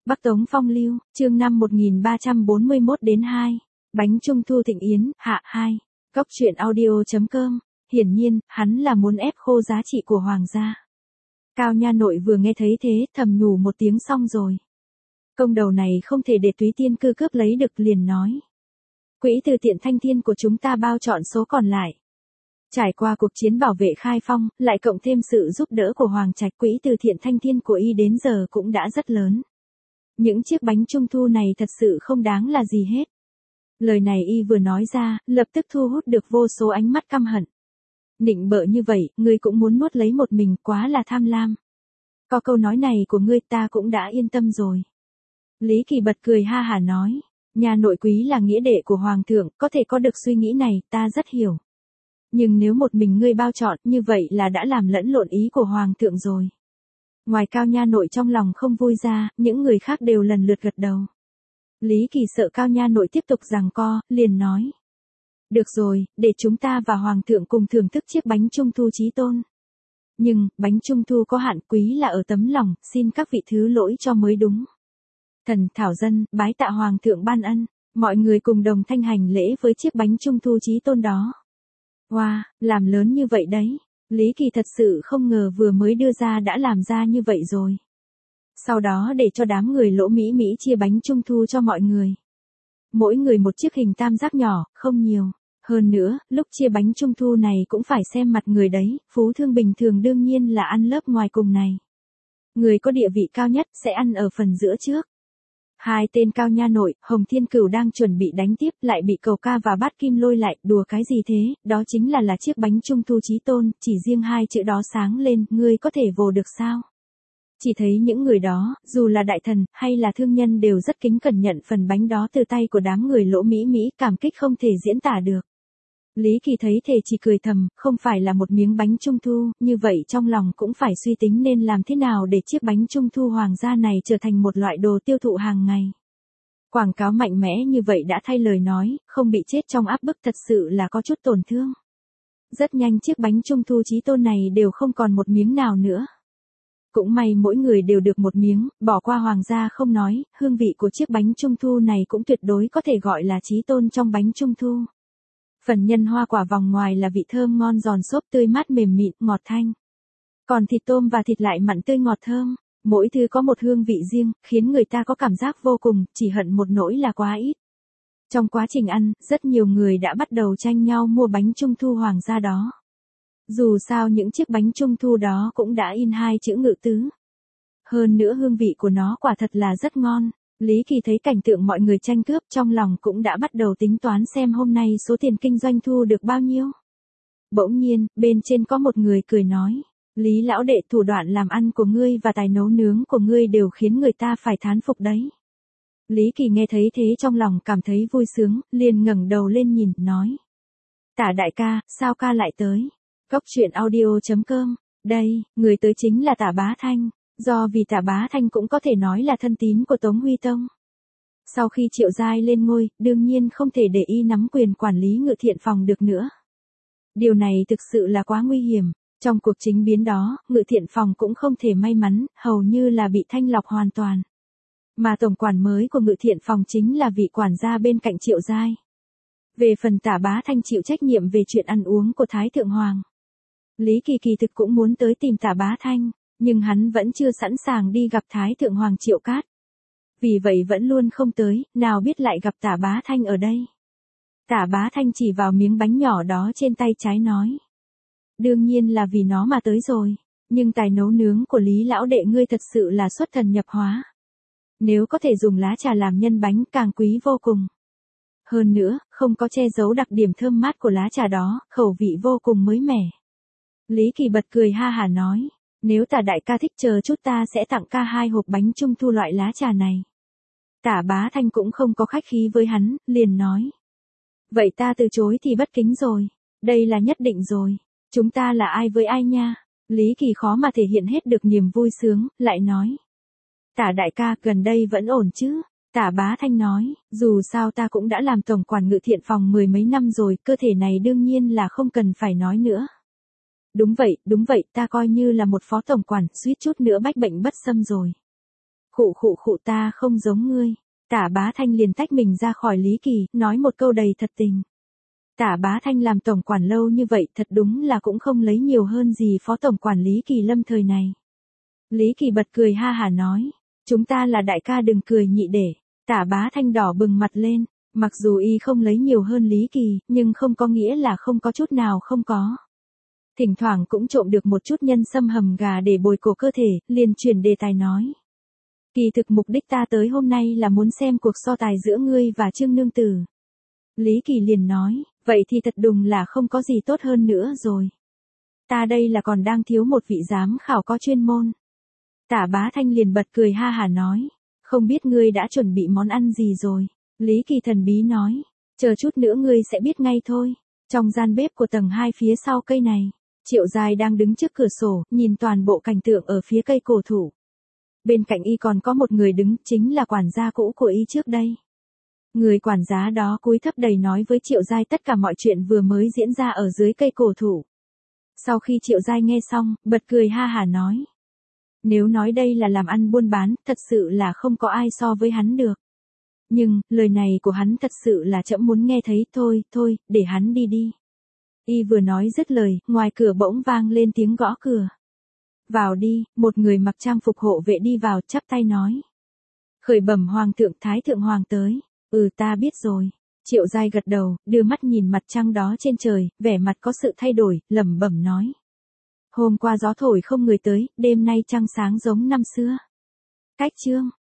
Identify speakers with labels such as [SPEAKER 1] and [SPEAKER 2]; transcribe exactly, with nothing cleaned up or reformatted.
[SPEAKER 1] Bắc Tống Phong Lưu, chương năm một nghìn ba trăm bốn mươi mốt đến hai. Bánh trung thu Thịnh Yến, hạ hai. Cóc truyện audio chấm com. Hiển nhiên, hắn là muốn ép khô giá trị của hoàng gia. Cao nha nội vừa nghe thấy thế, thầm nhủ một tiếng xong rồi. Công đầu này không thể để Túy Tiên cư cướp lấy được, liền nói. Quỹ từ thiện thanh thiên của chúng ta bao trọn số còn lại. Trải qua cuộc chiến bảo vệ Khai Phong, lại cộng thêm sự giúp đỡ của Hoàng Trạch, quỹ từ thiện thanh thiên của y đến giờ cũng đã rất lớn. Những chiếc bánh trung thu này thật sự không đáng là gì hết. Lời này y vừa nói ra, lập tức thu hút được vô số ánh mắt căm hận. Nịnh bợ như vậy, ngươi cũng muốn nuốt lấy một mình, quá là tham lam. Có câu nói này của ngươi ta cũng đã yên tâm rồi. Lý Kỳ bật cười ha hả nói, nhà nội quý là nghĩa đệ của Hoàng thượng, có thể có được suy nghĩ này, ta rất hiểu. Nhưng nếu một mình ngươi bao trọn, như vậy là đã làm lẫn lộn ý của Hoàng thượng rồi. Ngoài Cao nha nội trong lòng không vui ra, những người khác đều lần lượt gật đầu. Lý Kỳ sợ Cao nha nội tiếp tục giằng co, liền nói. Được rồi, để chúng ta và Hoàng thượng cùng thưởng thức chiếc bánh trung thu chí tôn. Nhưng, bánh trung thu có hạn, quý là ở tấm lòng, xin các vị thứ lỗi cho mới đúng. Thần thảo dân, bái tạ Hoàng thượng ban ân, mọi người cùng đồng thanh hành lễ với chiếc bánh trung thu chí tôn đó. Wow, làm lớn như vậy đấy. Lý Kỳ thật sự không ngờ vừa mới đưa ra đã làm ra như vậy rồi. Sau đó để cho đám người Lỗ Mỹ Mỹ chia bánh trung thu cho mọi người. Mỗi người một chiếc hình tam giác nhỏ, không nhiều. Hơn nữa, lúc chia bánh trung thu này cũng phải xem mặt người đấy, phú thương bình thường đương nhiên là ăn lớp ngoài cùng này. Người có địa vị cao nhất sẽ ăn ở phần giữa trước. Hai tên Cao nha nội, Hồng Thiên Cửu đang chuẩn bị đánh tiếp, lại bị Cầu Ca và Bát Kim lôi lại, đùa cái gì thế, đó chính là là chiếc bánh trung thu chí tôn, chỉ riêng hai chữ đó sáng lên, ngươi có thể vồ được sao? Chỉ thấy những người đó, dù là đại thần, hay là thương nhân đều rất kính cẩn nhận phần bánh đó từ tay của đám người Lỗ Mỹ Mỹ, cảm kích không thể diễn tả được. Lý Kỳ thấy thế chỉ cười thầm, không phải là một miếng bánh trung thu, như vậy trong lòng cũng phải suy tính nên làm thế nào để chiếc bánh trung thu hoàng gia này trở thành một loại đồ tiêu thụ hàng ngày. Quảng cáo mạnh mẽ như vậy đã thay lời nói, không bị chết trong áp bức thật sự là có chút tổn thương. Rất nhanh chiếc bánh trung thu chí tôn này đều không còn một miếng nào nữa. Cũng may mỗi người đều được một miếng, bỏ qua hoàng gia không nói, hương vị của chiếc bánh trung thu này cũng tuyệt đối có thể gọi là chí tôn trong bánh trung thu. Phần nhân hoa quả vòng ngoài là vị thơm ngon giòn xốp tươi mát mềm mịn, ngọt thanh. Còn thịt tôm và thịt lại mặn tươi ngọt thơm, mỗi thứ có một hương vị riêng, khiến người ta có cảm giác vô cùng, chỉ hận một nỗi là quá ít. Trong quá trình ăn, rất nhiều người đã bắt đầu tranh nhau mua bánh trung thu hoàng gia đó. Dù sao những chiếc bánh trung thu đó cũng đã in hai chữ Ngự Tứ. Hơn nữa hương vị của nó quả thật là rất ngon. Lý Kỳ thấy cảnh tượng mọi người tranh cướp trong lòng cũng đã bắt đầu tính toán xem hôm nay số tiền kinh doanh thu được bao nhiêu. Bỗng nhiên, bên trên có một người cười nói, Lý lão đệ, thủ đoạn làm ăn của ngươi và tài nấu nướng của ngươi đều khiến người ta phải thán phục đấy. Lý Kỳ nghe thấy thế trong lòng cảm thấy vui sướng, liền ngẩng đầu lên nhìn, nói. Tả đại ca, sao ca lại tới? Cóc truyện audio chấm com, đây, người tới chính là Tả Bá Thanh. Do vì Tả Bá Thanh cũng có thể nói là thân tín của Tống Huy Tông. Sau khi Triệu Giai lên ngôi, đương nhiên không thể để y nắm quyền quản lý Ngự Thiện Phòng được nữa. Điều này thực sự là quá nguy hiểm. Trong cuộc chính biến đó, Ngự Thiện Phòng cũng không thể may mắn, hầu như là bị thanh lọc hoàn toàn. Mà tổng quản mới của Ngự Thiện Phòng chính là vị quản gia bên cạnh Triệu Giai. Về phần Tả Bá Thanh chịu trách nhiệm về chuyện ăn uống của Thái Thượng Hoàng. Lý Kỳ kỳ thực cũng muốn tới tìm Tả Bá Thanh. Nhưng hắn vẫn chưa sẵn sàng đi gặp Thái Thượng Hoàng Triệu Cát. Vì vậy vẫn luôn không tới, nào biết lại gặp Tả Bá Thanh ở đây. Tả Bá Thanh chỉ vào miếng bánh nhỏ đó trên tay trái nói. Đương nhiên là vì nó mà tới rồi, nhưng tài nấu nướng của Lý lão đệ ngươi thật sự là xuất thần nhập hóa. Nếu có thể dùng lá trà làm nhân bánh càng quý vô cùng. Hơn nữa, không có che giấu đặc điểm thơm mát của lá trà đó, khẩu vị vô cùng mới mẻ. Lý Kỳ bật cười ha hả nói. Nếu Tả đại ca thích chờ chút ta sẽ tặng ca hai hộp bánh trung thu loại lá trà này. Tả Bá Thanh cũng không có khách khí với hắn, liền nói. Vậy ta từ chối thì bất kính rồi. Đây là nhất định rồi. Chúng ta là ai với ai nha? Lý Kỳ khó mà thể hiện hết được niềm vui sướng, lại nói. Tả đại ca gần đây vẫn ổn chứ? Tả Bá Thanh nói, dù sao ta cũng đã làm tổng quản Ngự Thiện Phòng mười mấy năm rồi, cơ thể này đương nhiên là không cần phải nói nữa. Đúng vậy, đúng vậy, ta coi như là một phó tổng quản, suýt chút nữa bách bệnh bất xâm rồi. Khụ khụ khụ ta không giống ngươi. Tả Bá Thanh liền tách mình ra khỏi Lý Kỳ, nói một câu đầy thật tình. Tả Bá Thanh làm tổng quản lâu như vậy thật đúng là cũng không lấy nhiều hơn gì phó tổng quản Lý Kỳ Lâm thời này. Lý Kỳ bật cười ha hả nói, chúng ta là đại ca đừng cười nhị để. Tả Bá Thanh đỏ bừng mặt lên, mặc dù y không lấy nhiều hơn Lý Kỳ, nhưng không có nghĩa là không có chút nào không có. Thỉnh thoảng cũng trộm được một chút nhân sâm hầm gà để bồi cổ cơ thể, liền chuyển đề tài nói. Kỳ thực mục đích ta tới hôm nay là muốn xem cuộc so tài giữa ngươi và Trương Nương Tử. Lý Kỳ liền nói, vậy thì thật đùng là không có gì tốt hơn nữa rồi. Ta đây là còn đang thiếu một vị giám khảo có chuyên môn. Tả Bá Thanh liền bật cười ha hả nói, không biết ngươi đã chuẩn bị món ăn gì rồi. Lý Kỳ thần bí nói, chờ chút nữa ngươi sẽ biết ngay thôi. Trong gian bếp của tầng hai phía sau cây này, Triệu Giai đang đứng trước cửa sổ, nhìn toàn bộ cảnh tượng ở phía cây cổ thụ. Bên cạnh y còn có một người đứng, chính là quản gia cũ của y trước đây. Người quản gia đó cúi thấp đầy nói với Triệu Giai tất cả mọi chuyện vừa mới diễn ra ở dưới cây cổ thụ. Sau khi Triệu Giai nghe xong, bật cười ha hả nói. Nếu nói đây là làm ăn buôn bán, thật sự là không có ai so với hắn được. Nhưng, lời này của hắn thật sự là trẫm muốn nghe thấy, thôi, thôi, để hắn đi đi. Y vừa nói dứt lời, ngoài cửa bỗng vang lên tiếng gõ cửa. Vào đi, một người mặc trang phục hộ vệ đi vào, chắp tay nói. Khởi bẩm hoàng thượng, thái thượng hoàng tới. Ừ ta biết rồi. Triệu Giai gật đầu, đưa mắt nhìn mặt trăng đó trên trời, vẻ mặt có sự thay đổi, lẩm bẩm nói. Hôm qua gió thổi không người tới, đêm nay trăng sáng giống năm xưa. Cách chương.